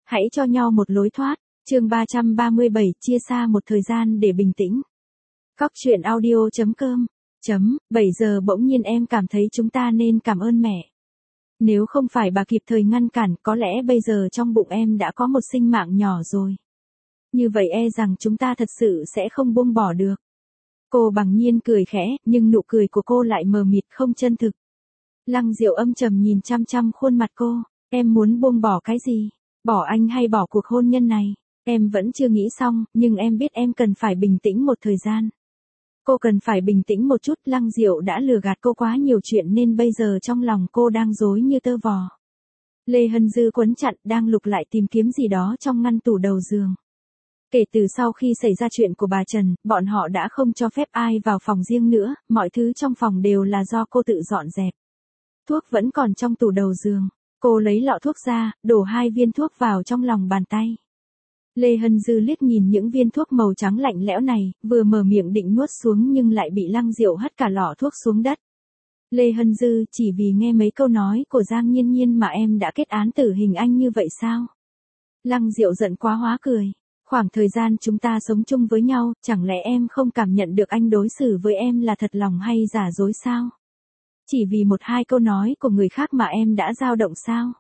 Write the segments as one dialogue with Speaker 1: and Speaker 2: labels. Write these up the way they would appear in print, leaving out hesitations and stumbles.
Speaker 1: Hãy cho nhau một lối thoát. Chương 337, chia xa một thời gian để bình tĩnh. Cóc truyện audio.com. 7 giờ bỗng nhiên em cảm thấy chúng ta nên cảm ơn mẹ. Nếu không phải bà kịp thời ngăn cản, có lẽ bây giờ trong bụng em đã có một sinh mạng nhỏ rồi. Như vậy e rằng chúng ta thật sự sẽ không buông bỏ được. Cô bằng nhiên cười khẽ, nhưng nụ cười của cô lại mờ mịt không chân thực. Lăng Diệu âm trầm nhìn chăm chăm khuôn mặt cô. Em muốn buông bỏ cái gì? Bỏ anh hay bỏ cuộc hôn nhân này? Em vẫn chưa nghĩ xong, nhưng em biết em cần phải bình tĩnh một thời gian. Cô cần phải bình tĩnh một chút. Lăng Diệu đã lừa gạt cô quá nhiều chuyện nên bây giờ trong lòng cô đang rối như tơ vò. Lê Hân Dư quấn chặt đang lục lại tìm kiếm gì đó trong ngăn tủ đầu giường. Kể từ sau khi xảy ra chuyện của bà Trần, bọn họ đã không cho phép ai vào phòng riêng nữa, mọi thứ trong phòng đều là do cô tự dọn dẹp. Thuốc vẫn còn trong tủ đầu giường. Cô lấy lọ thuốc ra, đổ 2 viên thuốc vào trong lòng bàn tay. Lê Hân Dư liếc nhìn những viên thuốc màu trắng lạnh lẽo này, vừa mở miệng định nuốt xuống nhưng lại bị Lăng Diệu hất cả lọ thuốc xuống đất. Lê Hân Dư, chỉ vì nghe mấy câu nói của Giang Nhiên Nhiên mà em đã kết án tử hình anh như vậy sao? Lăng Diệu giận quá hóa cười. Khoảng thời gian chúng ta sống chung với nhau, chẳng lẽ em không cảm nhận được anh đối xử với em là thật lòng hay giả dối sao? Chỉ vì 1-2 câu nói của người khác mà em đã dao động sao?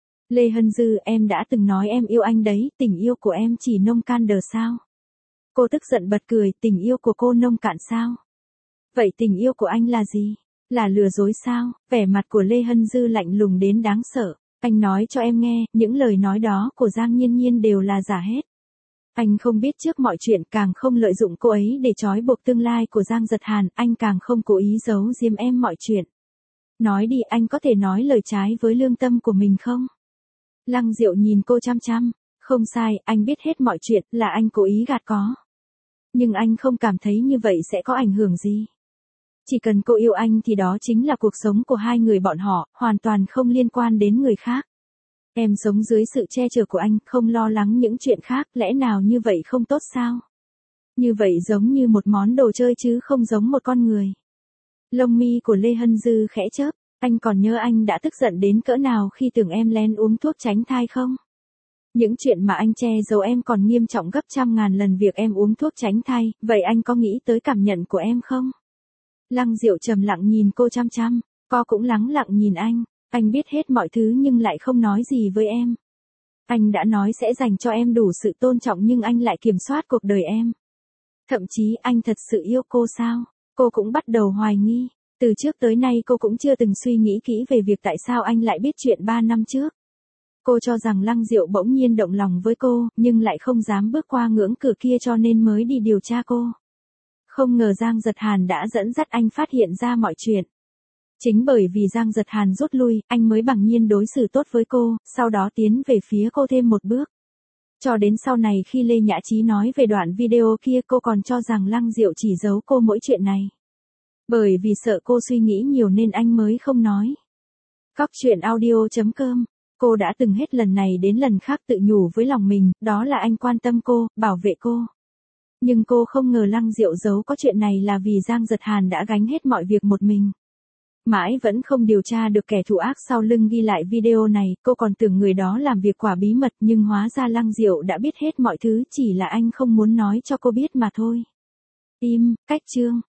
Speaker 1: Lê Hân Dư, em đã từng nói em yêu anh đấy, tình yêu của em chỉ nông can đờ sao? Cô tức giận bật cười, tình yêu của cô nông cạn sao? Vậy tình yêu của anh là gì? Là lừa dối sao? Vẻ mặt của Lê Hân Dư lạnh lùng đến đáng sợ. Anh nói cho em nghe, những lời nói đó của Giang Nhiên Nhiên đều là giả hết. Anh không biết trước mọi chuyện, càng không lợi dụng cô ấy để trói buộc tương lai của Giang Giật Hàn, anh càng không cố ý giấu giếm em mọi chuyện. Nói đi, anh có thể nói lời trái với lương tâm của mình không? Lăng Diệu nhìn cô chăm chăm. Không sai, anh biết hết mọi chuyện, là anh cố ý gạt có. Nhưng anh không cảm thấy như vậy sẽ có ảnh hưởng gì. Chỉ cần cô yêu anh thì đó chính là cuộc sống của hai người bọn họ, hoàn toàn không liên quan đến người khác. Em sống dưới sự che chở của anh, không lo lắng những chuyện khác, lẽ nào như vậy không tốt sao? Như vậy giống như một món đồ chơi chứ không giống một con người. Lông mi của Lê Hân Dư khẽ chớp, anh còn nhớ anh đã tức giận đến cỡ nào khi tưởng em lén uống thuốc tránh thai không? Những chuyện mà anh che giấu em còn nghiêm trọng gấp trăm ngàn lần việc em uống thuốc tránh thai, vậy anh có nghĩ tới cảm nhận của em không? Lăng Diệu trầm lặng nhìn cô chăm chăm, cô cũng lắng lặng nhìn anh biết hết mọi thứ nhưng lại không nói gì với em. Anh đã nói sẽ dành cho em đủ sự tôn trọng nhưng anh lại kiểm soát cuộc đời em. Thậm chí anh thật sự yêu cô sao? Cô cũng bắt đầu hoài nghi. Từ trước tới nay cô cũng chưa từng suy nghĩ kỹ về việc tại sao anh lại biết chuyện 3 năm trước. Cô cho rằng Lăng Diệu bỗng nhiên động lòng với cô, nhưng lại không dám bước qua ngưỡng cửa kia cho nên mới đi điều tra cô. Không ngờ Giang Giật Hàn đã dẫn dắt anh phát hiện ra mọi chuyện. Chính bởi vì Giang Giật Hàn rút lui, anh mới bằng nhiên đối xử tốt với cô, sau đó tiến về phía cô thêm một bước. Cho đến sau này khi Lê Nhã Trí nói về đoạn video kia cô còn cho rằng Lăng Diệu chỉ giấu cô mỗi chuyện này. Bởi vì sợ cô suy nghĩ nhiều nên anh mới không nói. Cóc truyện audio.com. Cô đã từng hết lần này đến lần khác tự nhủ với lòng mình, đó là anh quan tâm cô, bảo vệ cô. Nhưng cô không ngờ Lăng Diệu giấu có chuyện này là vì Giang Giật Hàn đã gánh hết mọi việc một mình. Mãi vẫn không điều tra được kẻ thù ác sau lưng ghi lại video này, cô còn tưởng người đó làm việc quả bí mật nhưng hóa ra Lăng Diệu đã biết hết mọi thứ, chỉ là anh không muốn nói cho cô biết mà thôi. Cách chương.